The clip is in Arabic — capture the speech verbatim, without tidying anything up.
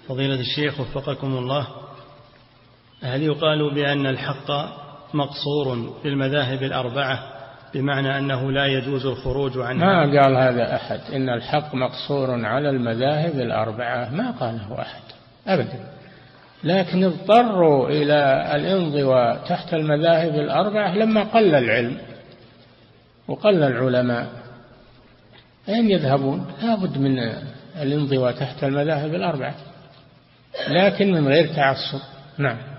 فضيلة الشيخ وفقكم الله، هل يقال بأن الحق مقصور في المذاهب الأربعة بمعنى أنه لا يجوز الخروج عنها؟ ما قال هذا أحد، إن الحق مقصور على المذاهب الأربعة، ما قاله أحد أبدا، لكن اضطروا إلى الانضواء تحت المذاهب الأربعة لما قل العلم وقل العلماء، أين يذهبون؟ لا بد من الانضواء تحت المذاهب الأربعة، لكن من غير تعصب. نعم.